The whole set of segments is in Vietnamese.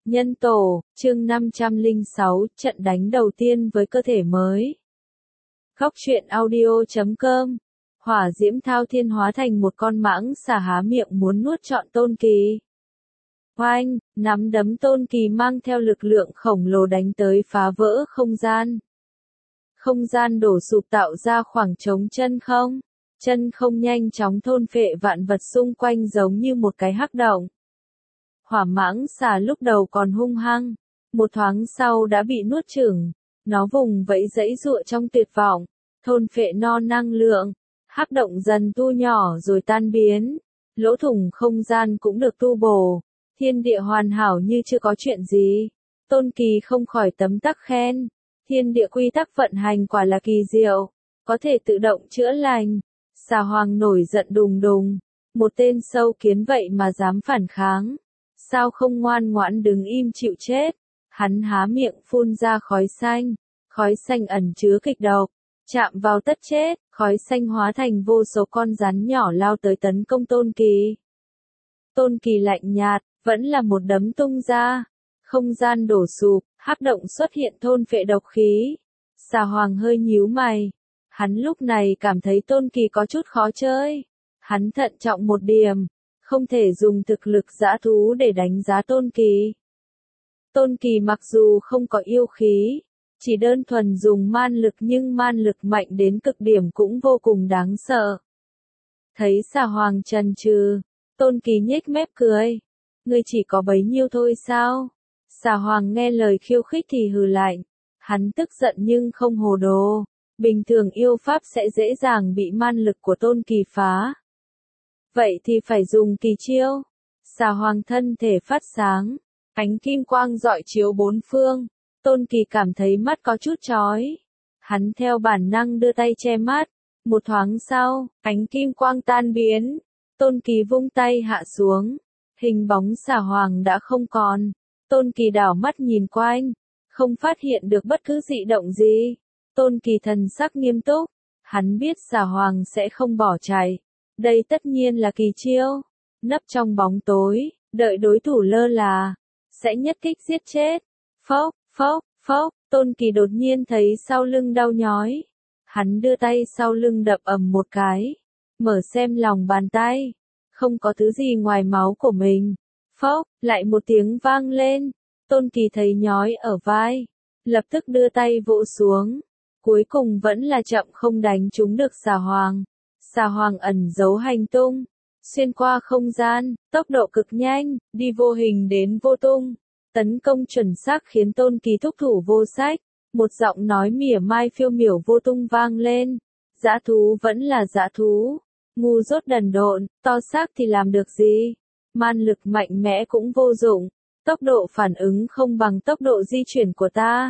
Nhân tổ, chương 506, trận đánh đầu tiên với cơ thể mới. Góc truyện audio.com. Hỏa diễm thao thiên hóa thành một con mãng xà há miệng muốn nuốt trọn Tôn Kỳ. Oanh, nắm đấm Tôn Kỳ mang theo lực lượng khổng lồ đánh tới phá vỡ không gian. Không gian đổ sụp tạo ra khoảng trống chân không nhanh chóng thôn phệ vạn vật xung quanh giống như một cái hắc động. Hỏa mãng xà lúc đầu còn hung hăng, một thoáng sau đã bị nuốt chửng, nó vùng vẫy giãy giụa trong tuyệt vọng, thôn phệ năng lượng, hắc động dần thu nhỏ rồi tan biến, lỗ thủng không gian cũng được tu bổ, thiên địa hoàn hảo như chưa có chuyện gì. Tôn Kỳ không khỏi tấm tắc khen, thiên địa quy tắc vận hành quả là kỳ diệu, có thể tự động chữa lành. Xà Hoàng nổi giận đùng đùng, một tên sâu kiến vậy mà dám phản kháng. Sao không ngoan ngoãn đứng im chịu chết? Hắn há miệng phun ra khói xanh ẩn chứa kịch độc, chạm vào tất chết, khói xanh hóa thành vô số con rắn nhỏ lao tới tấn công Tôn Kỳ. Tôn Kỳ lạnh nhạt, vẫn là một đấm tung ra, không gian đổ sụp, hắc động xuất hiện thôn phệ độc khí. Xà Hoàng hơi nhíu mày, hắn lúc này cảm thấy Tôn Kỳ có chút khó chơi. Hắn thận trọng một điểm, không thể dùng thực lực dã thú để đánh giá Tôn Kỳ. Tôn Kỳ mặc dù không có yêu khí, chỉ đơn thuần dùng man lực nhưng man lực mạnh đến cực điểm cũng vô cùng đáng sợ. Thấy Xà Hoàng chần chừ, Tôn Kỳ nhếch mép cười. Ngươi chỉ có bấy nhiêu thôi sao? Xà Hoàng nghe lời khiêu khích thì hừ lạnh. Hắn tức giận nhưng không hồ đồ. Bình thường yêu pháp sẽ dễ dàng bị man lực của Tôn Kỳ phá. Vậy thì phải dùng kỳ chiêu. Xà Hoàng thân thể phát sáng, ánh kim quang rọi chiếu bốn phương. Tôn Kỳ cảm thấy mắt có chút chói. Hắn theo bản năng đưa tay che mắt. Một thoáng sau, ánh kim quang tan biến. Tôn Kỳ vung tay hạ xuống. Hình bóng Xà Hoàng đã không còn. Tôn Kỳ đảo mắt nhìn quanh, không phát hiện được bất cứ dị động gì. Tôn Kỳ thần sắc nghiêm túc. Hắn biết Xà Hoàng sẽ không bỏ chạy. Đây tất nhiên là kỳ chiêu. Nấp trong bóng tối, đợi đối thủ lơ là, sẽ nhất kích giết chết. Phốc, phốc, phốc, Tôn Kỳ đột nhiên thấy sau lưng đau nhói. Hắn đưa tay sau lưng đập ầm một cái. Mở xem lòng bàn tay. Không có thứ gì ngoài máu của mình. Phốc, lại một tiếng vang lên. Tôn Kỳ thấy nhói ở vai. Lập tức đưa tay vỗ xuống. Cuối cùng vẫn là chậm không đánh trúng được Xà Hoàng. Xà Hoàng ẩn giấu hành tung, xuyên qua không gian, tốc độ cực nhanh, đi vô hình đến vô tung. Tấn công chuẩn xác khiến Tôn Kỳ thúc thủ vô sách. Một giọng nói mỉa mai phiêu miểu vô tung vang lên. Dã thú vẫn là dã thú. Ngu dốt đần độn, to xác thì làm được gì? Man lực mạnh mẽ cũng vô dụng. Tốc độ phản ứng không bằng tốc độ di chuyển của ta.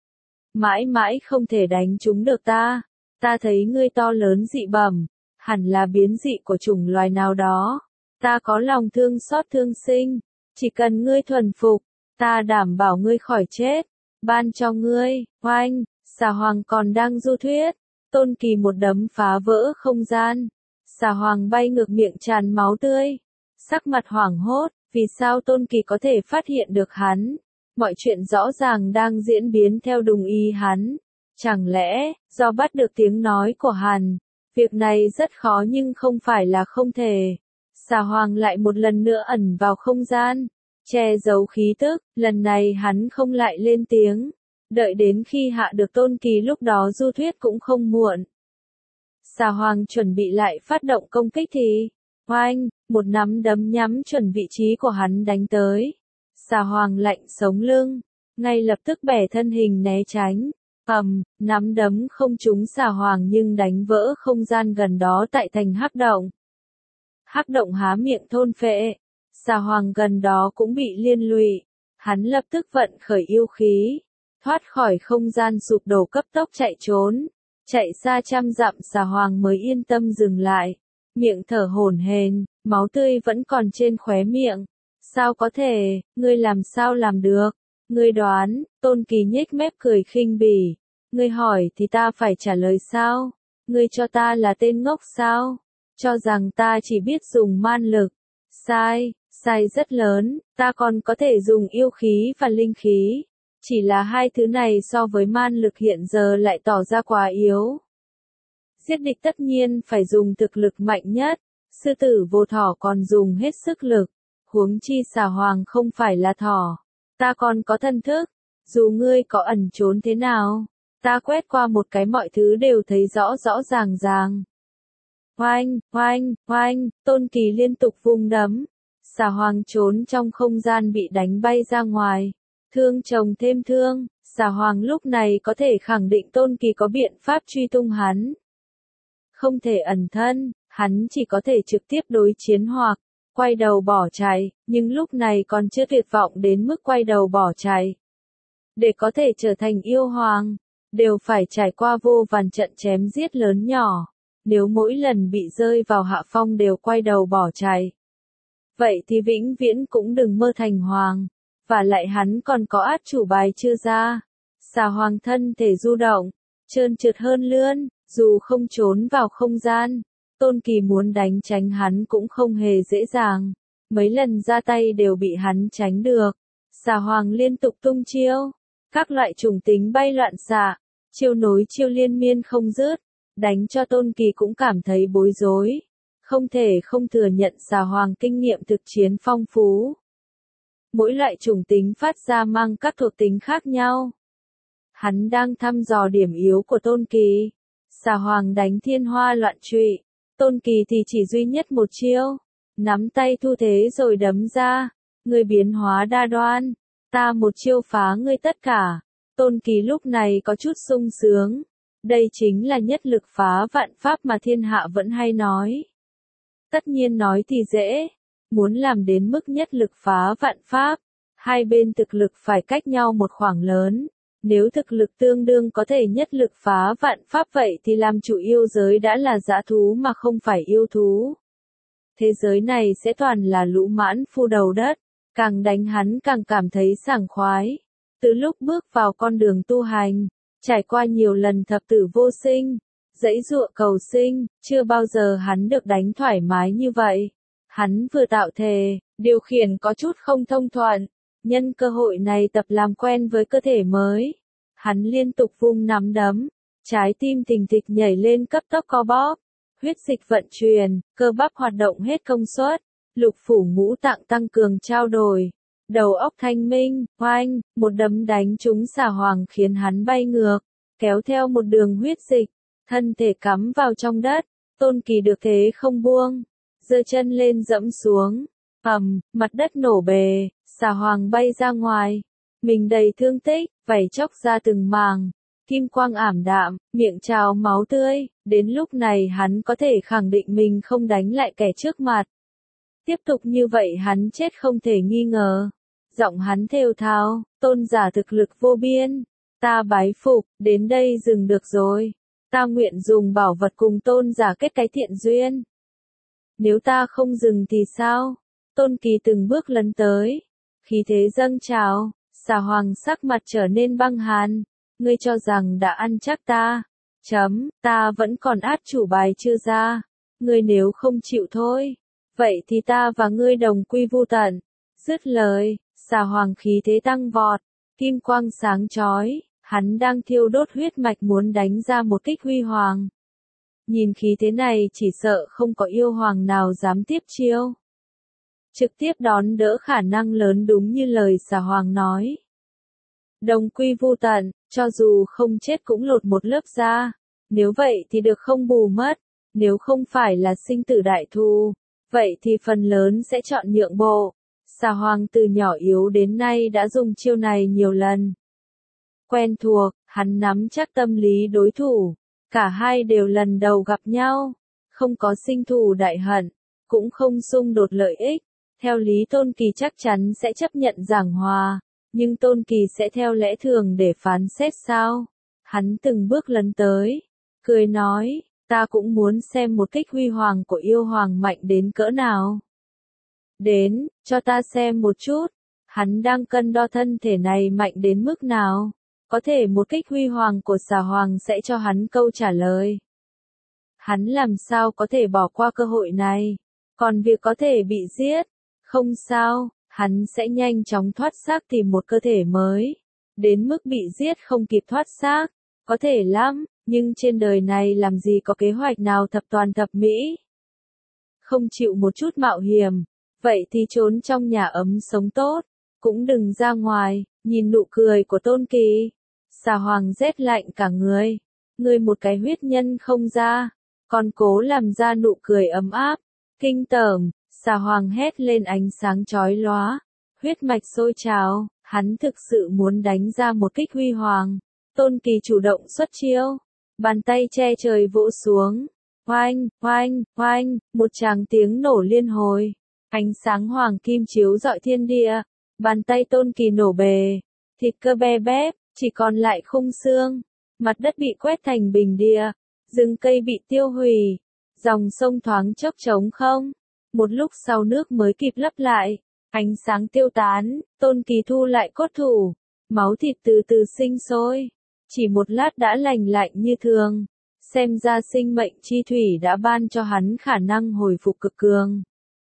Mãi mãi không thể đánh trúng được ta. Ta thấy ngươi to lớn dị bẩm, hẳn là biến dị của chủng loài nào đó. Ta có lòng thương xót thương sinh, chỉ cần ngươi thuần phục, ta đảm bảo ngươi khỏi chết. Ban cho ngươi, oanh, Xà Hoàng còn đang du thuyết. Tôn Kỳ một đấm phá vỡ không gian. Xà Hoàng bay ngược miệng tràn máu tươi. Sắc mặt hoảng hốt, vì sao Tôn Kỳ có thể phát hiện được hắn? Mọi chuyện rõ ràng đang diễn biến theo đúng ý hắn. Chẳng lẽ, do bắt được tiếng nói của hắn? Việc này rất khó nhưng không phải là không thể. Xà Hoàng lại một lần nữa ẩn vào không gian, che giấu khí tức, lần này hắn không lại lên tiếng. Đợi đến khi hạ được Tôn Kỳ lúc đó du thuyết cũng không muộn. Xà Hoàng chuẩn bị lại phát động công kích thì, oanh, một nắm đấm nhắm chuẩn vị trí của hắn đánh tới. Xà Hoàng lạnh sống lưng, ngay lập tức bẻ thân hình né tránh. Nắm đấm không trúng Xà Hoàng nhưng đánh vỡ không gian gần đó tại thành hắc động. Hắc động há miệng thôn phệ. Xà Hoàng gần đó cũng bị liên lụy. Hắn lập tức vận khởi yêu khí, thoát khỏi không gian sụp đổ cấp tốc chạy trốn. Chạy xa trăm dặm Xà Hoàng mới yên tâm dừng lại. Miệng thở hổn hển, máu tươi vẫn còn trên khóe miệng. Sao có thể, ngươi làm sao làm được? Ngươi đoán, Tôn Kỳ nhếch mép cười khinh bỉ. Ngươi hỏi thì ta phải trả lời sao? Ngươi cho ta là tên ngốc sao? Cho rằng ta chỉ biết dùng man lực. Sai, Sai rất lớn, ta còn có thể dùng yêu khí và linh khí. Chỉ là hai thứ này so với man lực hiện giờ lại tỏ ra quá yếu. Giết địch tất nhiên phải dùng thực lực mạnh nhất, sư tử vô thỏ còn dùng hết sức lực, huống chi xà hoàng không phải là thỏ. Ta còn có thân thức, dù ngươi có ẩn trốn thế nào, ta quét qua một cái mọi thứ đều thấy rõ rõ ràng ràng. Oanh, oanh, oanh, Tôn Kỳ liên tục vung đấm, xà hoàng trốn trong không gian bị đánh bay ra ngoài, thương chồng thêm thương, xà hoàng lúc này có thể khẳng định Tôn Kỳ có biện pháp truy tung hắn. Không thể ẩn thân, hắn chỉ có thể trực tiếp đối chiến hoặc quay đầu bỏ chạy, nhưng lúc này còn chưa tuyệt vọng đến mức quay đầu bỏ chạy. Để có thể trở thành yêu hoàng, đều phải trải qua vô vàn trận chém giết lớn nhỏ, nếu mỗi lần bị rơi vào hạ phong đều quay đầu bỏ chạy. Vậy thì vĩnh viễn cũng đừng mơ thành hoàng, và lại hắn còn có át chủ bài chưa ra. Xà hoàng thân thể du động, trơn trượt hơn lươn, dù không trốn vào không gian, Tôn Kỳ muốn đánh tránh hắn cũng không hề dễ dàng, mấy lần ra tay đều bị hắn tránh được. Xà hoàng liên tục tung chiêu, các loại trùng tính bay loạn xạ, chiêu nối chiêu liên miên không dứt, đánh cho Tôn Kỳ cũng cảm thấy bối rối. Không thể không thừa nhận xà hoàng kinh nghiệm thực chiến phong phú. Mỗi loại trùng tính phát ra mang các thuộc tính khác nhau. Hắn đang thăm dò điểm yếu của Tôn Kỳ. Xà hoàng đánh thiên hoa loạn trụy, Tôn Kỳ thì chỉ duy nhất một chiêu, nắm tay thu thế rồi đấm ra, ngươi biến hóa đa đoan, ta một chiêu phá ngươi tất cả. Tôn Kỳ lúc này có chút sung sướng, đây chính là nhất lực phá vạn pháp mà thiên hạ vẫn hay nói. Tất nhiên nói thì dễ, muốn làm đến mức nhất lực phá vạn pháp, hai bên thực lực phải cách nhau một khoảng lớn. Nếu thực lực tương đương có thể nhất lực phá vạn pháp vậy thì làm chủ yêu giới đã là dã thú mà không phải yêu thú. Thế giới này sẽ toàn là lũ mãn phu đầu đất, càng đánh hắn càng cảm thấy sảng khoái. Từ lúc bước vào con đường tu hành, trải qua nhiều lần thập tử vô sinh, giãy giụa cầu sinh, chưa bao giờ hắn được đánh thoải mái như vậy. Hắn vừa tạo thề, điều khiển có chút không thông thuận. Nhân cơ hội này tập làm quen với cơ thể mới. Hắn liên tục vung nắm đấm, trái tim thình thịch nhảy lên cấp tốc co bóp, huyết dịch vận chuyển, cơ bắp hoạt động hết công suất, lục phủ ngũ tạng tăng cường trao đổi, đầu óc thanh minh, oanh, một đấm đánh trúng xà hoàng khiến hắn bay ngược, kéo theo một đường huyết dịch, thân thể cắm vào trong đất. Tôn Kỳ được thế không buông, giơ chân lên dẫm xuống, mặt đất nổ bề. Xà hoàng bay ra ngoài, mình đầy thương tích, vảy chóc ra từng màng, kim quang ảm đạm, miệng trào máu tươi, đến lúc này hắn có thể khẳng định mình không đánh lại kẻ trước mặt. Tiếp tục như vậy hắn chết không thể nghi ngờ. Giọng hắn thều thào, tôn giả thực lực vô biên, ta bái phục, đến đây dừng được rồi. Ta nguyện dùng bảo vật cùng tôn giả kết cái thiện duyên. Nếu ta không dừng thì sao? Tôn Kỳ từng bước lấn tới. Khí thế dâng trào, xà hoàng sắc mặt trở nên băng hàn. Ngươi cho rằng đã ăn chắc ta. Ta vẫn còn át chủ bài chưa ra. Ngươi nếu không chịu thôi, vậy thì ta và ngươi đồng quy vu tận. Dứt lời, xà hoàng khí thế tăng vọt, kim quang sáng chói, hắn đang thiêu đốt huyết mạch muốn đánh ra một kích huy hoàng. Nhìn khí thế này chỉ sợ không có yêu hoàng nào dám tiếp chiêu. Trực tiếp đón đỡ khả năng lớn đúng như lời xà hoàng nói. Đồng quy vu tận, cho dù không chết cũng lột một lớp da. Nếu vậy thì được không bù mất. Nếu không phải là sinh tử đại thù, vậy thì phần lớn sẽ chọn nhượng bộ. Xà hoàng từ nhỏ yếu đến nay đã dùng chiêu này nhiều lần. Quen thuộc, hắn nắm chắc tâm lý đối thủ. Cả hai đều lần đầu gặp nhau. Không có sinh thù đại hận, cũng không xung đột lợi ích. Theo lý Tôn Kỳ chắc chắn sẽ chấp nhận giảng hòa, nhưng Tôn Kỳ sẽ theo lẽ thường để phán xét sao? Hắn từng bước lấn tới, cười nói, ta cũng muốn xem một kích huy hoàng của yêu hoàng mạnh đến cỡ nào. Đến, cho ta xem một chút, hắn đang cân đo thân thể này mạnh đến mức nào, có thể một kích huy hoàng của xà hoàng sẽ cho hắn câu trả lời. Hắn làm sao có thể bỏ qua cơ hội này, còn việc có thể bị giết, Không sao, hắn sẽ nhanh chóng thoát xác tìm một cơ thể mới. Đến mức bị giết không kịp thoát xác. Có thể lắm, nhưng trên đời này làm gì có kế hoạch nào thập toàn thập mỹ. Không chịu một chút mạo hiểm. Vậy thì trốn trong nhà ấm sống tốt. Cũng đừng ra ngoài, nhìn nụ cười của Tôn Kỳ. Xà Hoàng rét lạnh cả người. Ngươi một cái huyết nhân không ra. Còn cố làm ra nụ cười ấm áp. Kinh tởm, Xà Hoàng hét lên ánh sáng chói lóa. Huyết mạch sôi trào, hắn thực sự muốn đánh ra một kích huy hoàng. Tôn Kỳ chủ động xuất chiêu. Bàn tay che trời vỗ xuống. Oanh, oanh, oanh, một tràng tiếng nổ liên hồi. Ánh sáng hoàng kim chiếu rọi thiên địa. Bàn tay Tôn Kỳ nổ bề. Thịt cơ be bép, chỉ còn lại khung xương. Mặt đất bị quét thành bình địa. Rừng cây bị tiêu hủy. Dòng sông thoáng chốc trống không. Một lúc sau nước mới kịp lấp lại. Ánh sáng tiêu tán, Tôn Kỳ thu lại cốt thủ. Máu thịt từ từ sinh sôi. Chỉ một lát đã lành lạnh như thường. Xem ra sinh mệnh chi thủy đã ban cho hắn khả năng hồi phục cực cường.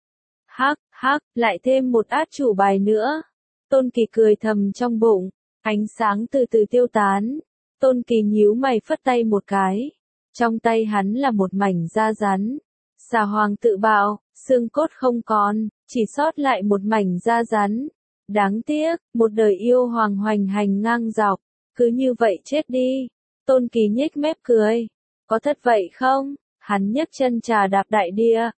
Hắc, lại thêm một át chủ bài nữa. Tôn Kỳ cười thầm trong bụng. Ánh sáng từ từ tiêu tán. Tôn Kỳ nhíu mày phất tay một cái. Trong tay hắn là một mảnh da rắn. Xà Hoàng tự bạo, xương cốt không còn, chỉ sót lại một mảnh da rắn. Đáng tiếc, một đời yêu hoàng hoành hành ngang dọc, cứ như vậy chết đi. Tôn Kỳ nhếch mép cười. Có thật vậy không? Hắn nhấc chân trà đạp đại địa.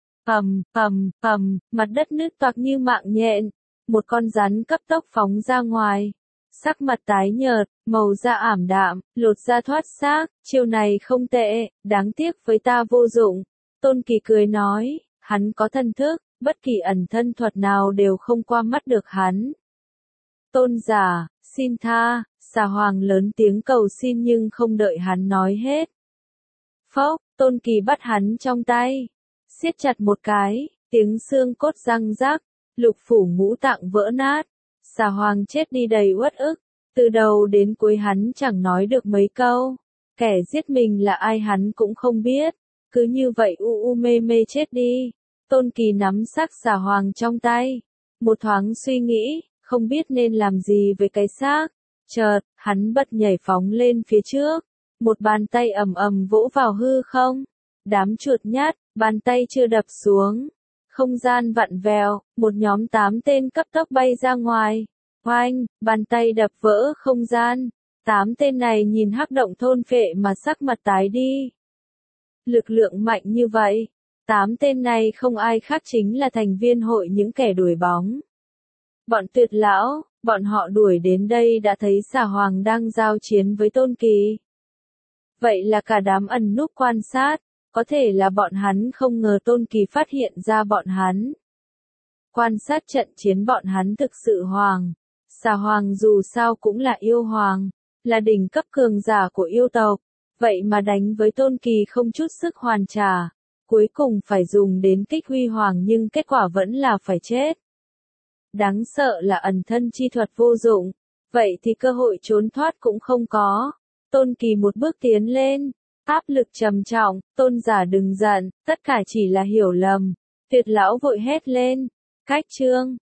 Mặt đất nứt toạc như mạng nhện. Một con rắn cấp tốc phóng ra ngoài. Sắc mặt tái nhợt, màu da ảm đạm, lột da thoát xác, chiêu này không tệ, đáng tiếc với ta vô dụng. Tôn Kỳ cười nói, hắn có thân thức, bất kỳ ẩn thân thuật nào đều không qua mắt được hắn. Tôn giả, xin tha, Xà Hoàng lớn tiếng cầu xin nhưng không đợi hắn nói hết. Phốc, Tôn Kỳ bắt hắn trong tay, siết chặt một cái, tiếng xương cốt răng rác, lục phủ ngũ tạng vỡ nát. Xà Hoàng chết đi đầy uất ức, từ đầu đến cuối hắn chẳng nói được mấy câu. Kẻ giết mình là ai hắn cũng không biết, cứ như vậy mê mê chết đi. Tôn Kỳ nắm xác Xà Hoàng trong tay, một thoáng suy nghĩ, không biết nên làm gì với cái xác. Chợt, hắn bật nhảy phóng lên phía trước, một bàn tay ầm ầm vỗ vào hư không. Đám chuột nhát, bàn tay chưa đập xuống. Không gian vặn vẹo, một nhóm 8 tên cấp tốc bay ra ngoài. Oanh, bàn tay đập vỡ không gian. 8 tên này nhìn hắc động thôn phệ mà sắc mặt tái đi. Lực lượng mạnh như vậy. 8 tên này không ai khác chính là thành viên hội những kẻ đuổi bóng. Bọn Tuyệt lão, bọn họ đuổi đến đây đã thấy Xà Hoàng đang giao chiến với Tôn Kỳ. Vậy là cả đám ẩn núp quan sát. Có thể là bọn hắn không ngờ Tôn Kỳ phát hiện ra bọn hắn. Quan sát trận chiến bọn hắn thực sự hoàng. Xà Hoàng dù sao cũng là yêu hoàng, là đỉnh cấp cường giả của yêu tộc. Vậy mà đánh với Tôn Kỳ không chút sức hoàn trả. Cuối cùng phải dùng đến kích huy hoàng nhưng kết quả vẫn là phải chết. Đáng sợ là ẩn thân chi thuật vô dụng. Vậy thì cơ hội trốn thoát cũng không có. Tôn Kỳ một bước tiến lên. Áp lực trầm trọng, Tôn giả đừng giận, tất cả chỉ là hiểu lầm. Tuyệt lão vội hét lên. Cách chương